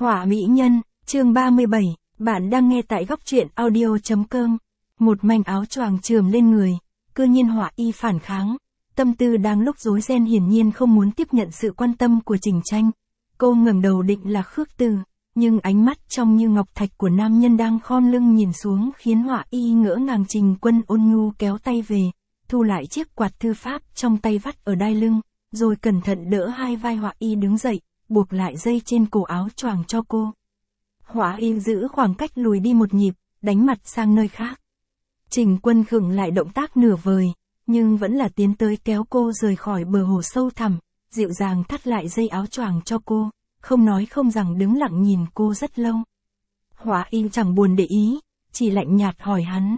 Họa mỹ nhân, chương 37, bạn đang nghe tại góc truyện audio.com. Một mảnh áo choàng chườm lên người, cư nhiên Họa Y phản kháng. Tâm tư đang lúc rối ren hiển nhiên không muốn tiếp nhận sự quan tâm của Trình Tranh. Cô ngẩng đầu định là khước từ, nhưng ánh mắt trong như ngọc thạch của nam nhân đang khom lưng nhìn xuống khiến Họa Y ngỡ ngàng. Trình Quân ôn nhu kéo tay về, thu lại chiếc quạt thư pháp trong tay vắt ở đai lưng, rồi cẩn thận đỡ hai vai Họa Y đứng dậy, buộc lại dây trên cổ áo choàng cho cô. Họa Y giữ khoảng cách lùi đi một nhịp, đánh mặt sang nơi khác. Trình Quân khựng lại động tác nửa vời, nhưng vẫn là tiến tới kéo cô rời khỏi bờ hồ sâu thẳm, dịu dàng thắt lại dây áo choàng cho cô, không nói không rằng đứng lặng nhìn cô rất lâu. Họa Y chẳng buồn để ý, chỉ lạnh nhạt hỏi hắn.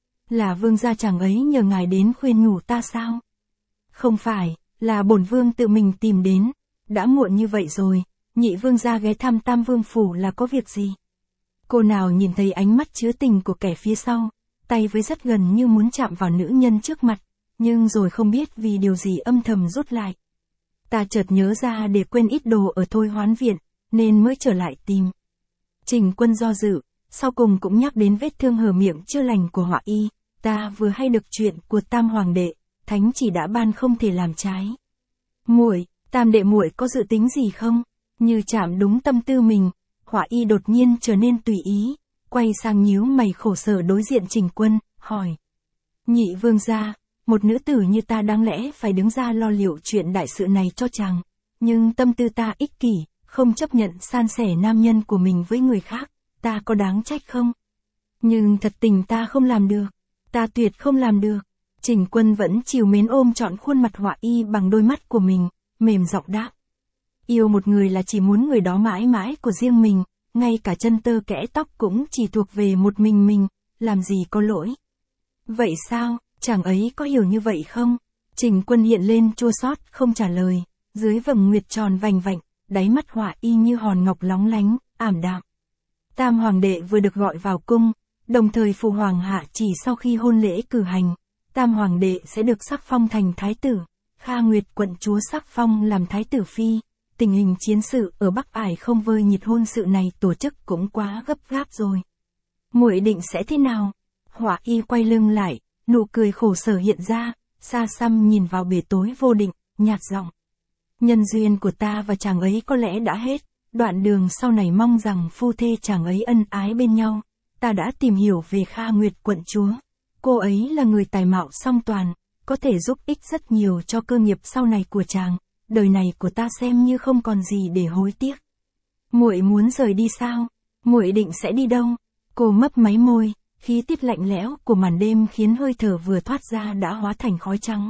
Là vương gia chàng ấy nhờ ngài đến khuyên nhủ ta sao? Không phải, là bổn vương tự mình tìm đến. Đã muộn như vậy rồi, nhị vương gia ghé thăm Tam Vương phủ là có việc gì? Cô nào nhìn thấy ánh mắt chứa tình của kẻ phía sau, tay với rất gần như muốn chạm vào nữ nhân trước mặt, nhưng rồi không biết vì điều gì âm thầm rút lại. Ta chợt nhớ ra để quên ít đồ ở Thôi Hoán viện, nên mới trở lại tìm. Trình Quân do dự, sau cùng cũng nhắc đến vết thương hở miệng chưa lành của Họa Y. Ta vừa hay được chuyện của Tam Hoàng đệ, thánh chỉ đã ban không thể làm trái. Muội, Tam đệ muội có dự tính gì không? Như chạm đúng tâm tư mình, Họa Y đột nhiên trở nên tùy ý, quay sang nhíu mày khổ sở đối diện Trình Quân, hỏi. Nhị vương gia, một nữ tử như ta đáng lẽ phải đứng ra lo liệu chuyện đại sự này cho chàng, nhưng tâm tư ta ích kỷ, không chấp nhận san sẻ nam nhân của mình với người khác, ta có đáng trách không? Nhưng thật tình ta không làm được, ta tuyệt không làm được. Trình Quân vẫn trìu mến ôm trọn khuôn mặt Họa Y bằng đôi mắt của mình, mềm giọng đáp. Yêu một người là chỉ muốn người đó mãi mãi của riêng mình, ngay cả chân tơ kẽ tóc cũng chỉ thuộc về một mình, làm gì có lỗi. Vậy sao, chàng ấy có hiểu như vậy không? Trình Quân hiện lên chua xót không trả lời, dưới vầng nguyệt tròn vành vạnh, đáy mắt Họa Y như hòn ngọc lóng lánh, ảm đạm. Tam Hoàng đệ vừa được gọi vào cung, đồng thời phụ hoàng hạ chỉ sau khi hôn lễ cử hành, Tam Hoàng đệ sẽ được sắc phong thành thái tử. Kha Nguyệt quận chúa sắc phong làm thái tử phi. Tình hình chiến sự ở Bắc Ải không vơi nhiệt hôn sự này tổ chức cũng quá gấp gáp rồi. Muội định sẽ thế nào? Họa Y quay lưng lại, nụ cười khổ sở hiện ra, xa xăm nhìn vào bể tối vô định, nhạt giọng. Nhân duyên của ta và chàng ấy có lẽ đã hết, đoạn đường sau này mong rằng phu thê chàng ấy ân ái bên nhau. Ta đã tìm hiểu về Kha Nguyệt quận chúa. Cô ấy là người tài mạo song toàn, có thể giúp ích rất nhiều cho cơ nghiệp sau này của chàng. Đời này của ta xem như không còn gì để hối tiếc. Muội muốn rời đi sao? Muội định sẽ đi đâu? Cô mấp máy môi, khí tiết lạnh lẽo của màn đêm khiến hơi thở vừa thoát ra đã hóa thành khói trắng.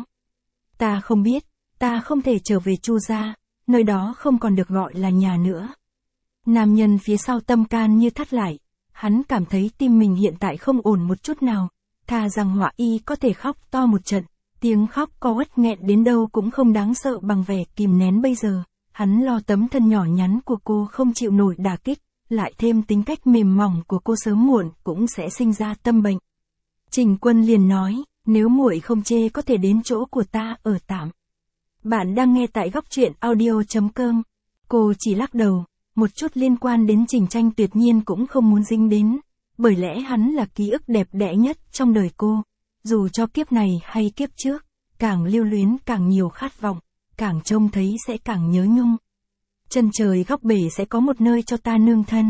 Ta không biết, ta không thể trở về Chu gia, nơi đó không còn được gọi là nhà nữa. Nam nhân phía sau tâm can như thắt lại, hắn cảm thấy tim mình hiện tại không ổn một chút nào, thà rằng Họa Y có thể khóc to một trận. Tiếng khóc có uất nghẹn đến đâu cũng không đáng sợ bằng vẻ kìm nén bây giờ. Hắn lo tấm thân nhỏ nhắn của cô không chịu nổi đả kích, lại thêm tính cách mềm mỏng của cô sớm muộn cũng sẽ sinh ra tâm bệnh. Trình Quân liền nói, nếu muội không chê có thể đến chỗ của ta ở tạm. Bạn đang nghe tại góc truyện audio.com. Cô chỉ lắc đầu, một chút liên quan đến Trình Tranh tuyệt nhiên cũng không muốn dính đến, bởi lẽ hắn là ký ức đẹp đẽ nhất trong đời cô. Dù cho kiếp này hay kiếp trước, càng lưu luyến càng nhiều khát vọng, càng trông thấy sẽ càng nhớ nhung. Chân trời góc bể sẽ có một nơi cho ta nương thân.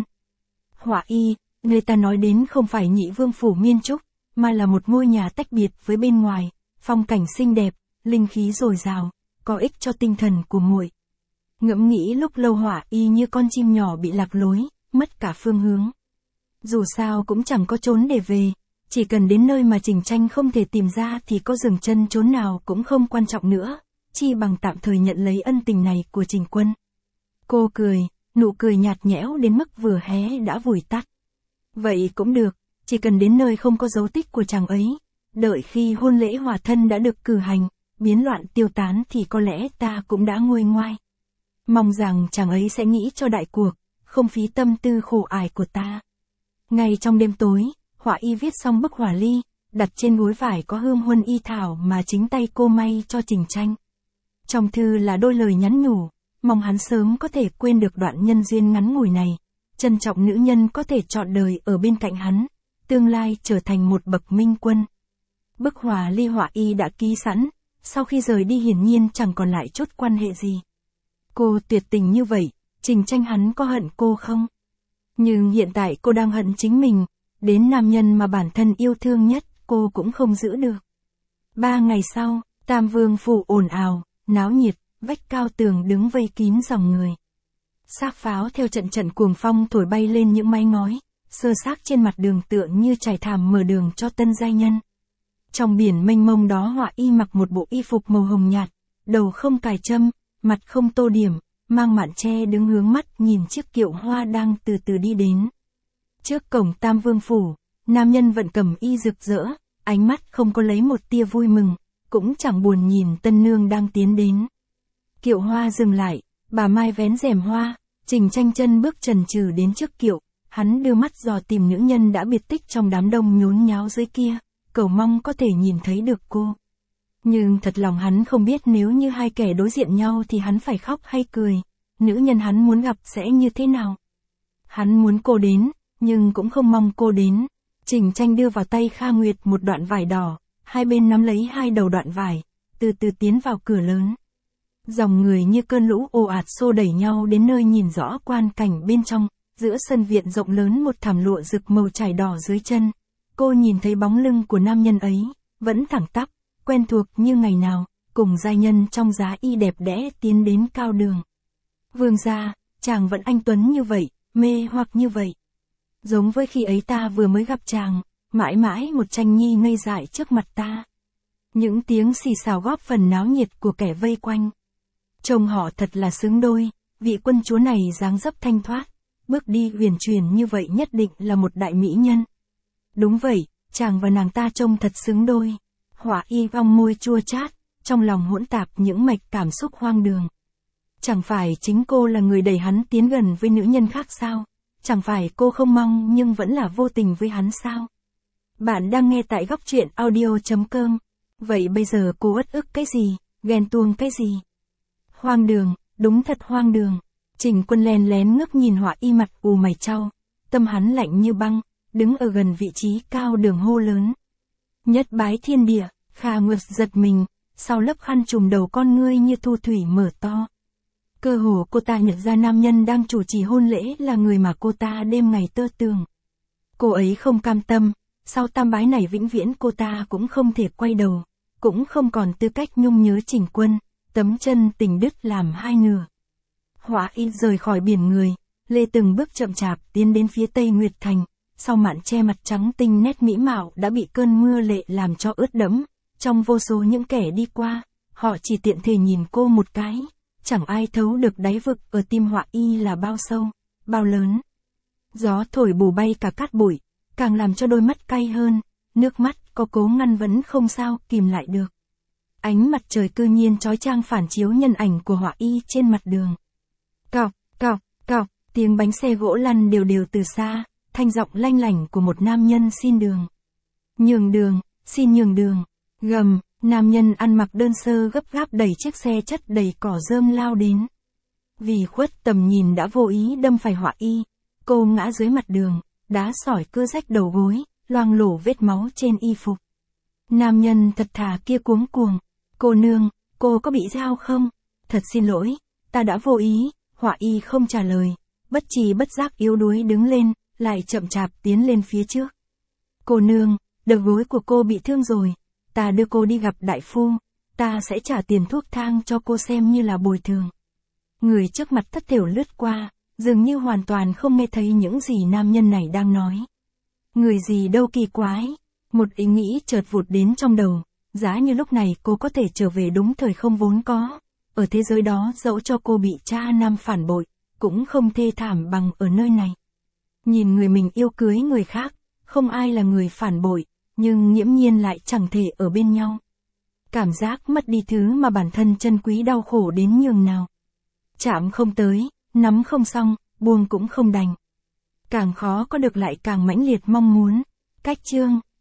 Họa Y, người ta nói đến không phải nhị vương phủ Miên Trúc, mà là một ngôi nhà tách biệt với bên ngoài, phong cảnh xinh đẹp, linh khí dồi dào, có ích cho tinh thần của muội. Ngẫm nghĩ lúc lâu Họa Y như con chim nhỏ bị lạc lối, mất cả phương hướng. Dù sao cũng chẳng có trốn để về. Chỉ cần đến nơi mà Trình Tranh không thể tìm ra thì có dừng chân chốn nào cũng không quan trọng nữa, chi bằng tạm thời nhận lấy ân tình này của Trình Quân. Cô cười, nụ cười nhạt nhẽo đến mức vừa hé đã vùi tắt. Vậy cũng được, chỉ cần đến nơi không có dấu tích của chàng ấy, đợi khi hôn lễ hòa thân đã được cử hành, biến loạn tiêu tán thì có lẽ ta cũng đã nguôi ngoai. Mong rằng chàng ấy sẽ nghĩ cho đại cuộc, không phí tâm tư khổ ải của ta. Ngay trong đêm tối, Họa Y viết xong bức hỏa ly, đặt trên gối vải có hương huân y thảo mà chính tay cô may cho Trình Tranh. Trong thư là đôi lời nhắn nhủ, mong hắn sớm có thể quên được đoạn nhân duyên ngắn ngủi này, trân trọng nữ nhân có thể trọn đời ở bên cạnh hắn, tương lai trở thành một bậc minh quân. Bức họa ly Họa Y đã ký sẵn, sau khi rời đi hiển nhiên chẳng còn lại chút quan hệ gì. Cô tuyệt tình như vậy, Trình Tranh hắn có hận cô không? Nhưng hiện tại cô đang hận chính mình, đến nam nhân mà bản thân yêu thương nhất, cô cũng không giữ được. 3 ngày sau, Tam Vương phủ ồn ào, náo nhiệt, vách cao tường đứng vây kín dòng người. Xác pháo theo trận trận cuồng phong thổi bay lên những mái ngói, sơ xác trên mặt đường tựa như trải thảm mở đường cho tân giai nhân. Trong biển mênh mông đó Họa Y mặc một bộ y phục màu hồng nhạt, đầu không cài trâm, mặt không tô điểm, mang mạn che đứng hướng mắt nhìn chiếc kiệu hoa đang từ từ đi đến. Trước cổng Tam Vương phủ, nam nhân vẫn cầm y rực rỡ, ánh mắt không có lấy một tia vui mừng, cũng chẳng buồn nhìn tân nương đang tiến đến. Kiệu hoa dừng lại, bà Mai vén rèm hoa, Trình Tranh chân bước chần chừ đến trước kiệu, hắn đưa mắt dò tìm nữ nhân đã biệt tích trong đám đông nhốn nháo dưới kia, cầu mong có thể nhìn thấy được cô. Nhưng thật lòng hắn không biết nếu như hai kẻ đối diện nhau thì hắn phải khóc hay cười, nữ nhân hắn muốn gặp sẽ như thế nào. Hắn muốn cô đến, nhưng cũng không mong cô đến. Trình Tranh đưa vào tay Kha Nguyệt một đoạn vải đỏ, hai bên nắm lấy hai đầu đoạn vải, từ từ tiến vào cửa lớn. Dòng người như cơn lũ ồ ạt xô đẩy nhau đến nơi nhìn rõ quan cảnh bên trong, giữa sân viện rộng lớn một thảm lụa rực màu trải đỏ dưới chân. Cô nhìn thấy bóng lưng của nam nhân ấy, vẫn thẳng tắp, quen thuộc như ngày nào, cùng giai nhân trong giá y đẹp đẽ tiến đến cao đường. Vương gia, chàng vẫn anh tuấn như vậy, mê hoặc như vậy. Giống với khi ấy ta vừa mới gặp chàng, mãi mãi một Tranh nhi ngây dại trước mặt ta. Những tiếng xì xào góp phần náo nhiệt của kẻ vây quanh. Trông họ thật là xứng đôi, vị quân chúa này dáng dấp thanh thoát, bước đi huyền chuyển như vậy nhất định là một đại mỹ nhân. Đúng vậy, chàng và nàng ta trông thật xứng đôi. Họa Y cong môi chua chát, trong lòng hỗn tạp những mạch cảm xúc hoang đường. Chẳng phải chính cô là người đẩy hắn tiến gần với nữ nhân khác sao? Chẳng phải cô không mong nhưng vẫn là vô tình với hắn sao? Bạn đang nghe tại góc truyện audio.com. Vậy bây giờ cô uất ức cái gì, ghen tuông cái gì? Hoang đường, đúng thật hoang đường. Trình Quân lén lén ngước nhìn Họa Y mặt ù mày chau, tâm hắn lạnh như băng, đứng ở gần vị trí cao đường hô lớn. Nhất bái thiên địa. Kha Nguyệt giật mình, sau lớp khăn trùm đầu con ngươi như thu thủy mở to. Cơ hồ cô ta nhận ra nam nhân đang chủ trì hôn lễ là người mà cô ta đêm ngày tơ tưởng. Cô ấy không cam tâm, sau tam bái này vĩnh viễn cô ta cũng không thể quay đầu, cũng không còn tư cách nhung nhớ Trình Quân, tấm chân tình đứt làm hai nửa. Họa Y rời khỏi biển người, lê từng bước chậm chạp tiến đến phía Tây Nguyệt Thành, sau mạn che mặt trắng tinh nét mỹ mạo đã bị cơn mưa lệ làm cho ướt đẫm. Trong vô số những kẻ đi qua, họ chỉ tiện thể nhìn cô một cái, chẳng ai thấu được đáy vực ở tim Họa Y là bao sâu, bao lớn. Gió thổi bù bay cả cát bụi, càng làm cho đôi mắt cay hơn, nước mắt có cố ngăn vẫn không sao kìm lại được. Ánh mặt trời cư nhiên chói chang phản chiếu nhân ảnh của Họa Y trên mặt đường. Cọc, cọc, cọc, tiếng bánh xe gỗ lăn đều đều từ xa, thanh giọng lanh lảnh của một nam nhân xin đường. Nhường đường, xin nhường đường. Gầm, nam nhân ăn mặc đơn sơ gấp gáp đẩy chiếc xe chất đầy cỏ rơm lao đến. Vì khuất tầm nhìn đã vô ý đâm phải Họa Y, cô ngã dưới mặt đường, đá sỏi cưa rách đầu gối, loang lổ vết máu trên y phục. Nam nhân thật thà kia cuống cuồng, cô nương, cô có bị sao không? Thật xin lỗi, ta đã vô ý. Họa Y không trả lời, bất tri bất giác yếu đuối đứng lên, lại chậm chạp tiến lên phía trước. Cô nương, đầu gối của cô bị thương rồi. Ta đưa cô đi gặp đại phu, ta sẽ trả tiền thuốc thang cho cô xem như là bồi thường. Người trước mặt thất thểu lướt qua, dường như hoàn toàn không nghe thấy những gì nam nhân này đang nói. Người gì đâu kỳ quái, một ý nghĩ chợt vụt đến trong đầu, giá như lúc này cô có thể trở về đúng thời không vốn có. Ở thế giới đó dẫu cho cô bị cha nam phản bội, cũng không thê thảm bằng ở nơi này. Nhìn người mình yêu cưới người khác, không ai là người phản bội. Nhưng nghiễm nhiên lại chẳng thể ở bên nhau. Cảm giác mất đi thứ mà bản thân trân quý đau khổ đến nhường nào. Chạm không tới, nắm không xong, buông cũng không đành. Càng khó có được lại càng mãnh liệt mong muốn. Cách chương